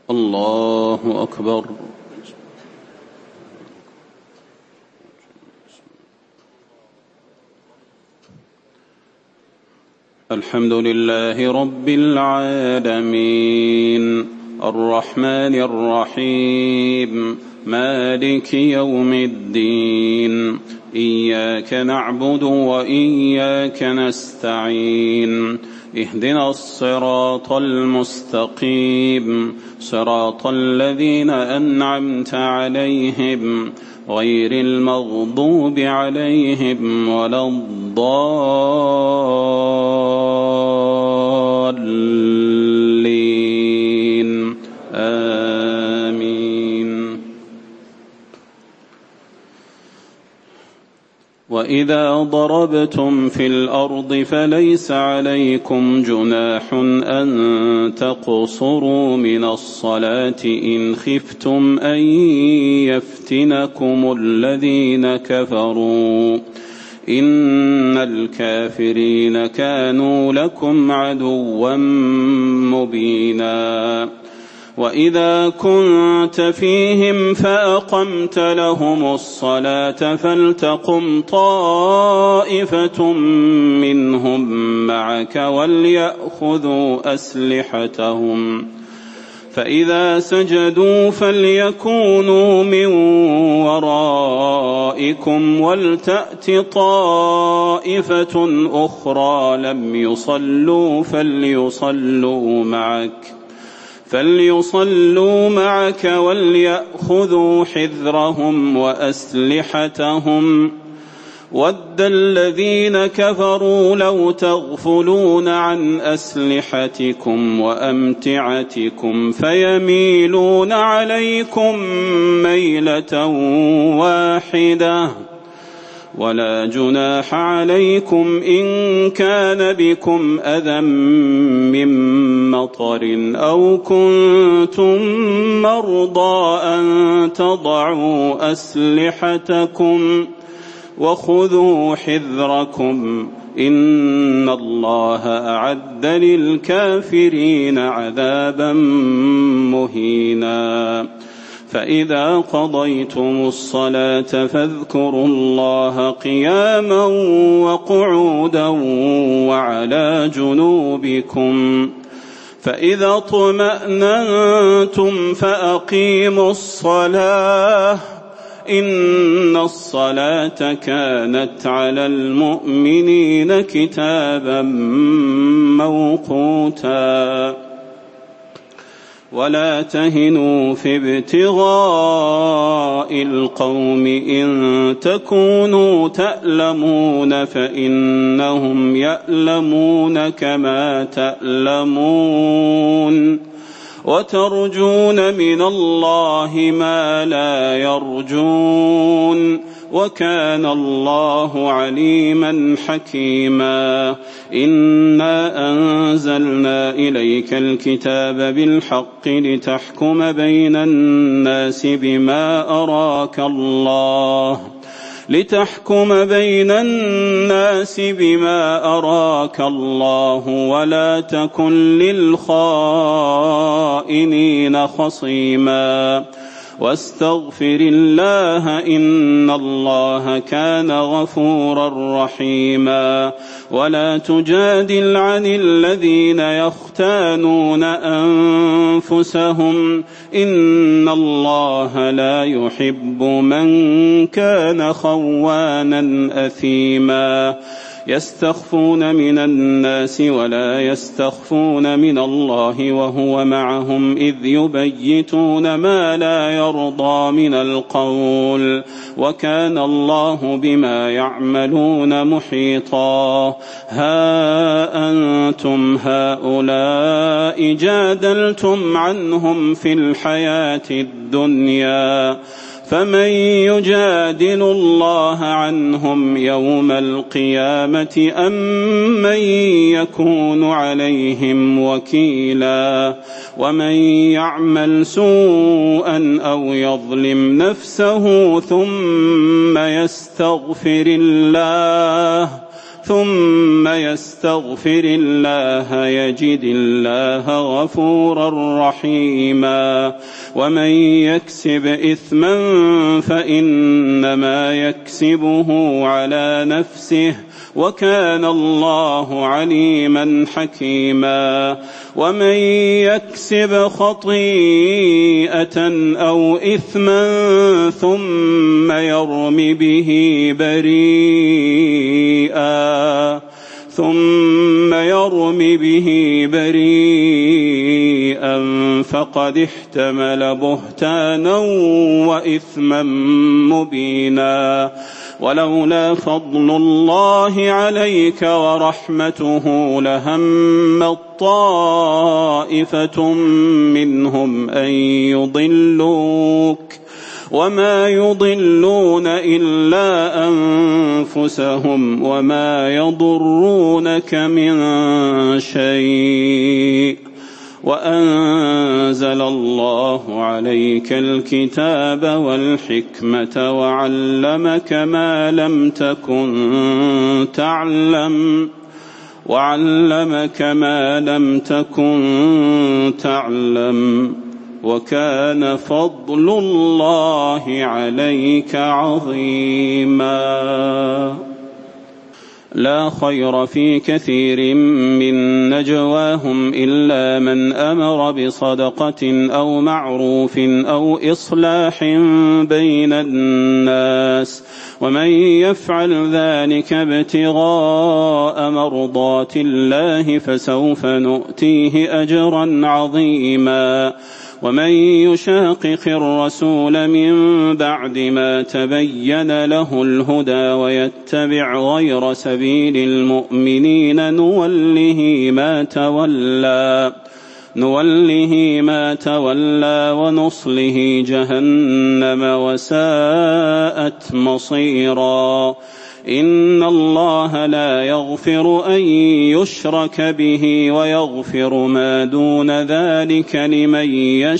الله أكبر. الحمد لله رب العالمين الرحمن الرحيم مالك يوم الدين إياك نعبد وإياك نستعين اهدنا الصراط المستقيم صراط الذين أنعمت عليهم غير المغضوب عليهم ولا الضالين آمين. وإذا ضربتم في الأرض فليس عليكم جناح أن تقصروا من الصلاة إن خفتم أن يفتنكم الذين كفروا إن الكافرين كانوا لكم عدوا مبينا. وإذا كنت فيهم فأقمت لهم الصلاة فلتقم طائفة منهم معك وليأخذوا أسلحتهم فإذا سجدوا فليكونوا من ورائكم ولتأت طائفة أخرى لم يصلوا فليصلوا معك وليأخذوا حذرهم وأسلحتهم ود الذين كفروا لو تغفلون عن أسلحتكم وأمتعتكم فيميلون عليكم ميلة واحدة ولا جناح عليكم إن كان بكم أذى من مطر أو كنتم مرضى أن تضعوا أسلحتكم وخذوا حذركم إن الله أعد للكافرين عذابا مهينا. فإذا قضيتم الصلاة فاذكروا الله قياما وقعودا وعلى جنوبكم فإذا اطمأننتم فأقيموا الصلاة إن الصلاة كانت على المؤمنين كتابا موقوتا. ولا تهنوا في ابتغاء القوم إن تكونوا تألمون فإنهم يألمون كما تألمون وترجون من الله ما لا يرجون وكان الله عليما حكيما. إنا أنزلنا إليك الكتاب بالحق لتحكم بين الناس بما أراك الله ولا تكن للخائنين خصيما واستغفر الله إن الله كان غفورا رحيما. ولا تجادل عن الذين يختانون أنفسهم إن الله لا يحب من كان خوانا أثيما. يستخفون من الناس ولا يستخفون من الله وهو معهم إذ يبيتون ما لا يرضى من القول وكان الله بما يعملون محيطا. ها أنتم هؤلاء جادلتم عنهم في الحياة الدنيا فمن يجادل الله عنهم يوم القيامة أم من يكون عليهم وكيلا. ومن يعمل سوءا أو يظلم نفسه ثم يستغفر الله ثم يستغفر الله يجد الله غفورا رحيما. ومن يكسب إثما فإنما يكسبه على نفسه وكان الله عليما حكيما. ومن يكسب خطيئة أو إثما ثم يرم به بريئا فقد احتمل بهتانا وإثما مبينا. ولولا فضل الله عليك ورحمته لهمت طائفة منهم أن يضلوك وما يضلون إلا أنفسهم وما يضرونك من شيء. وأنزل الله عليك الكتاب والحكمة وعلمك ما لم تكن تعلم وكان فضل الله عليك عظيما. لا خير في كثير من نجواهم إلا من أمر بصدقة أو معروف أو إصلاح بين الناس ومن يفعل ذلك ابتغاء مرضات الله فسوف نؤتيه أجرا عظيما. ومن يشاقق الرسول من بعد ما تبين له الهدى ويتبع غير سبيل المؤمنين نوله ما تولى ونصله جهنم وساءت مصيرا. إن الله لا يغفر أن يشرك به ويغفر ما دون ذلك لمن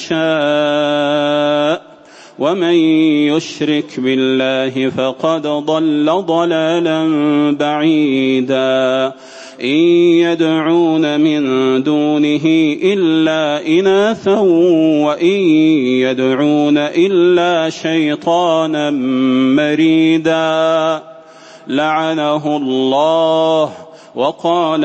يشاء ومن يشرك بالله فقد ضل ضلالا بعيدا. إن يدعون من دونه إلا إناثا وإن يدعون إلا شيطانا مريدا لعنه الله وقال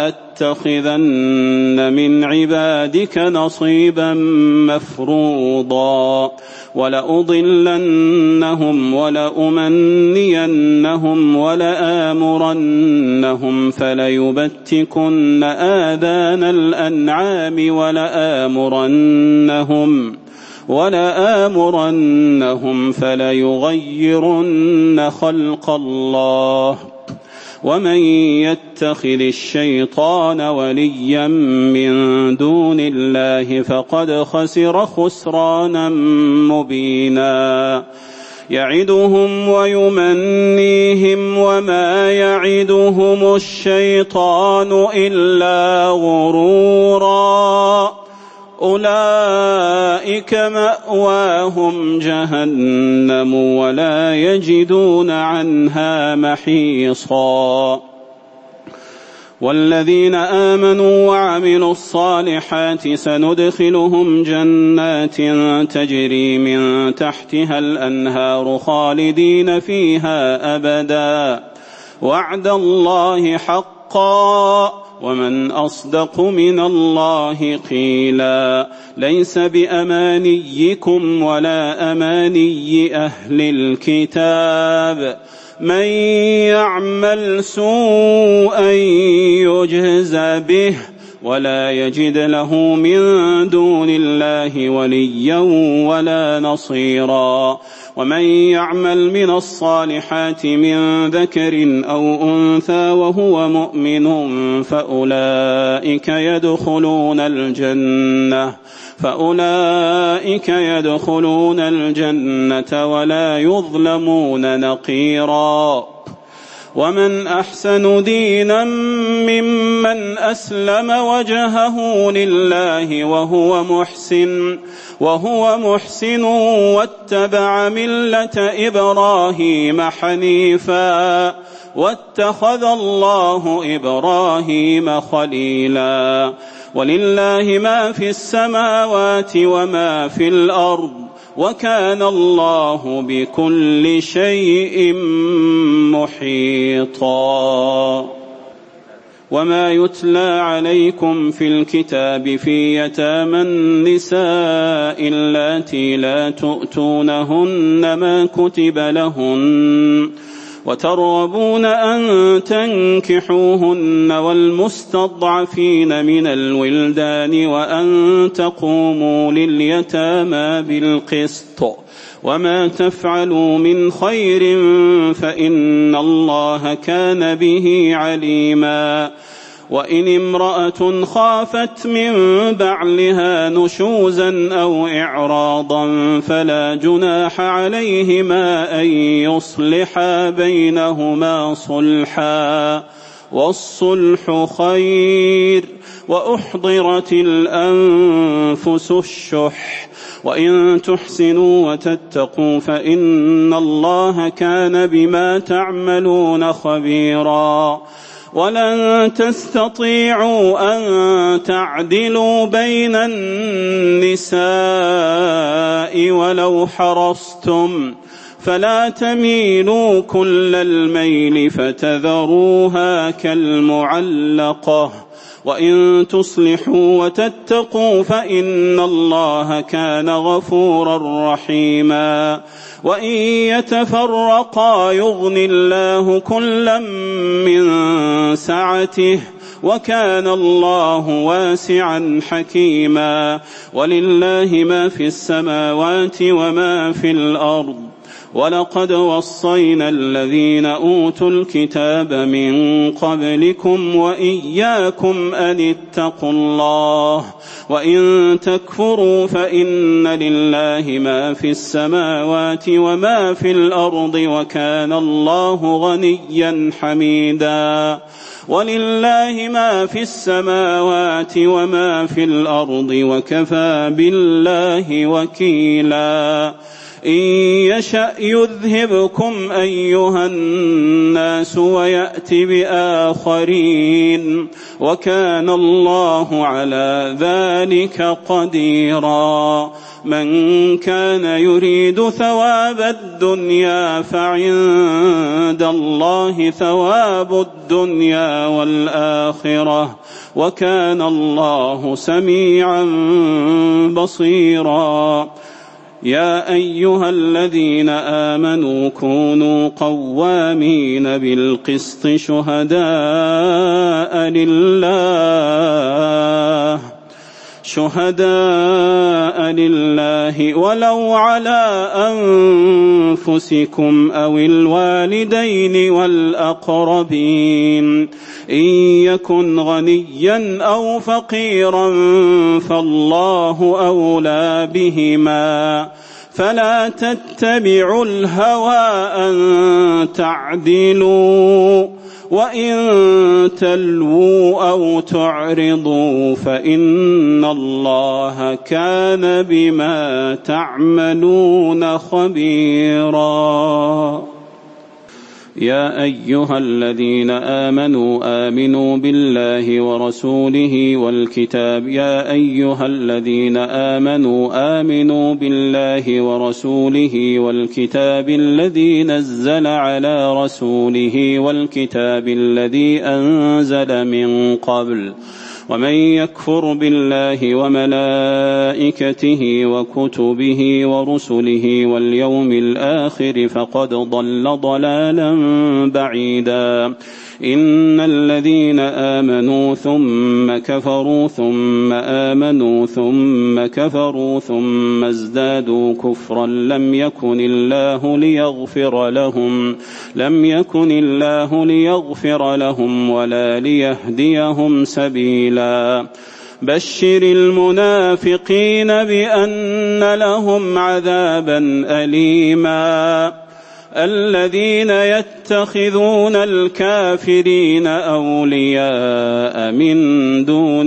لأتخذن من عبادك نصيبا مفروضا ولأضلنهم ولأمنينهم ولآمرنهم فليبتكن آذان الأنعام ولآمرنهم فليغيرن خلق الله. ومن يتخذ الشيطان وليا من دون الله فقد خسر خسرانا مبينا. يعدهم ويمنيهم وما يعدهم الشيطان إلا غرورا. أولئك مأواهم جهنم ولا يجدون عنها محيصا. والذين آمنوا وعملوا الصالحات سندخلهم جنات تجري من تحتها الأنهار خالدين فيها أبدا وعد الله حقا ومن أصدق من الله قيلا. ليس بأمانيكم ولا أماني أهل الكتاب من يعمل سوءا يجز به ولا يجد له من دون الله وليا ولا نصيرا. ومن يعمل من الصالحات من ذكر أو أنثى وهو مؤمن فأولئك يدخلون الجنة ولا يظلمون نقيرا. ومن أحسن دينا ممن أسلم وجهه لله وهو محسن واتبع ملة إبراهيم حنيفا واتخذ الله إبراهيم خليلا ولله ما في السماوات وما في الأرض وكان الله بكل شيء محيطا. وما يتلى عليكم في الكتاب في يتامى النساء اللاتي لا تؤتونهن ما كتب لهن وترغبون أن تنكحوهن والمستضعفين من الولدان وأن تقوموا لليتامى بالقسط وما تفعلوا من خير فإن الله كان به عليما. وإن امرأة خافت من بعلها نشوزا أو إعراضا فلا جناح عليهما أن يصلحا بينهما صلحا والصلح خير وأحضرت الأنفس الشح وإن تحسنوا وتتقوا فإن الله كان بما تعملون خبيرا. ولن تستطيعوا أن تعدلوا بين النساء ولو حرصتم فلا تميلوا كل الميل فتذروها كالمعلقة وإن تصلحوا وتتقوا فإن الله كان غفورا رحيما. وإن يتفرقا يغن الله كلا من سعته وكان الله واسعا حكيما. ولله ما في السماوات وما في الأرض ولقد وصينا الذين أوتوا الكتاب من قبلكم وإياكم أن اتقوا الله وإن تكفروا فإن لله ما في السماوات وما في الأرض وكان الله غنيا حميدا. ولله ما في السماوات وما في الأرض وكفى بالله وكيلا. إن يشأ يذهبكم أيها الناس ويأت بآخرين وكان الله على ذلك قديرا. من كان يريد ثواب الدنيا فعند الله ثواب الدنيا والآخرة وكان الله سميعا بصيرا. يا أيها الذين آمنوا كونوا قوامين بالقسط شهداء لله ولو على أنفسكم أو الوالدين والأقربين إن يكن غنيا أو فقيرا فالله أولى بهما فلا تتبعوا الهوى أن تعدلوا وإن تلووا أو تعرضوا فإن الله كان بما تعملون خبيرا. يا أيها الذين آمنوا بالله ورسوله والكتاب آمنوا بالله ورسوله والكتاب الذي نزل على رسوله والكتاب الذي أنزل من قبل ومن يكفر بالله وملائكته وكتبه ورسله واليوم الآخر فقد ضل ضلالا بعيدا. إن الذين آمنوا ثم كفروا ثم آمنوا ثم كفروا ثم ازدادوا كفرا لم يكن الله ليغفر لهم ولا ليهديهم سبيلا. بشر المنافقين بأن لهم عذابا أليما. الذين يتخذون الكافرين أولياء من دون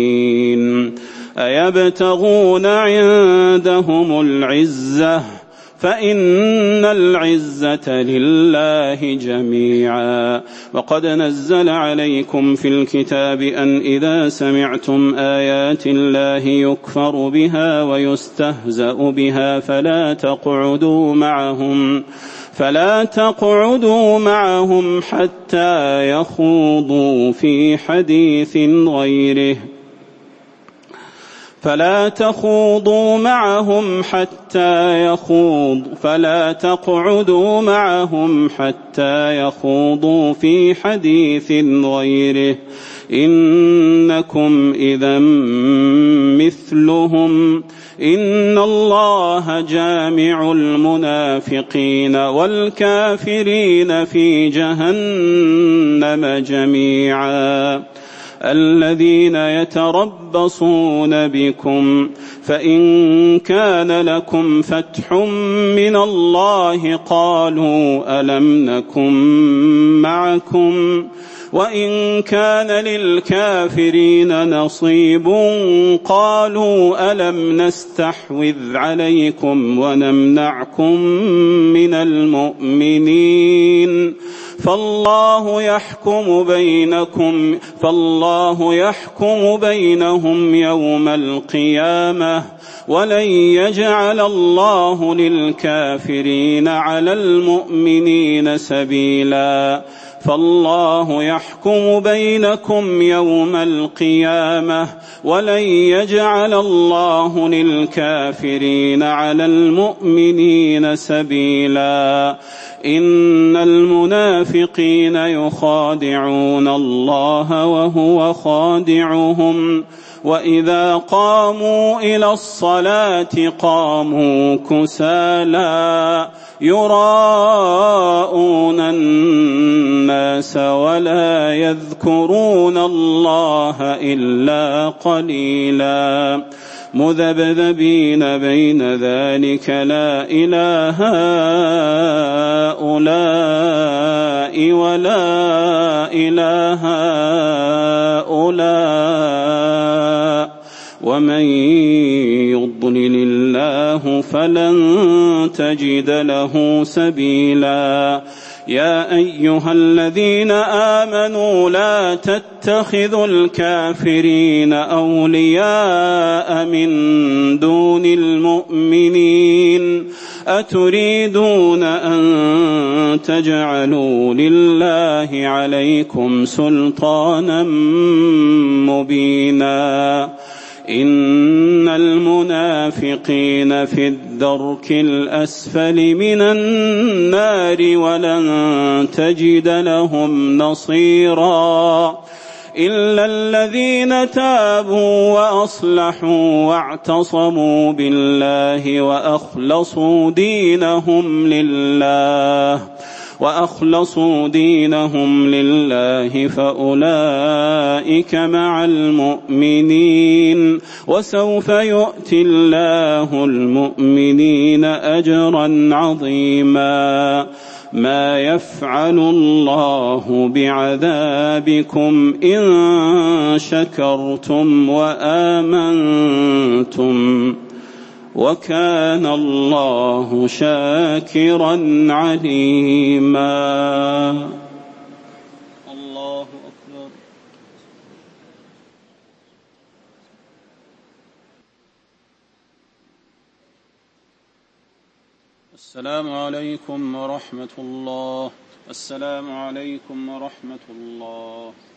المؤمنين أيبتغون عندهم العزة فإن العزة لله جميعا. وقد نزل عليكم في الكتاب أن إذا سمعتم آيات الله يكفر بها ويستهزأ بها فلا تقعدوا معهم حتى يخوضوا في حديث غيره فلا تقعدوا معهم حتى يخوضوا في حديث غيره إنكم إذا مثلهم إن الله جامع المنافقين والكافرين في جهنم جميعا. الذين يتربصون بكم فإن كان لكم فتح من الله قالوا ألم نكن معكم وإن كان للكافرين نصيب قالوا ألم نستحوذ عليكم ونمنعكم من المؤمنين فالله يحكم بينهم يوم القيامة ولن يجعل الله للكافرين على المؤمنين سبيلا. فالله يحكم بينكم يوم القيامة ولن يجعل الله للكافرين على المؤمنين سبيلا. إن المنافقين يخادعون الله وهو خادعهم وإذا قاموا إلى الصلاة قاموا كسالى يراءون الناس ولا يذكرون الله إلا قليلا مذبذبين بين ذلك لا إله هؤلاء ولا إله هؤلاء ومن يضلل الله فلن تجد له سبيلا. يا أيها الذين آمنوا لا تتخذوا الكافرين أولياء من دون المؤمنين أتريدون أن تجعلوا لله عليكم سلطانا مبينا. إن المنافقين في الدرك الأسفل من النار ولن تجد لهم نصيرا إلا الذين تابوا وأصلحوا واعتصموا بالله وأخلصوا دينهم لله فأولئك مع المؤمنين وسوف يؤتي الله المؤمنين أجرا عظيما. ما يفعل الله بعذابكم إن شكرتم وآمنتم وكان الله شاكرا عليما. الله أكبر. السلام عليكم ورحمة الله. السلام عليكم ورحمة الله.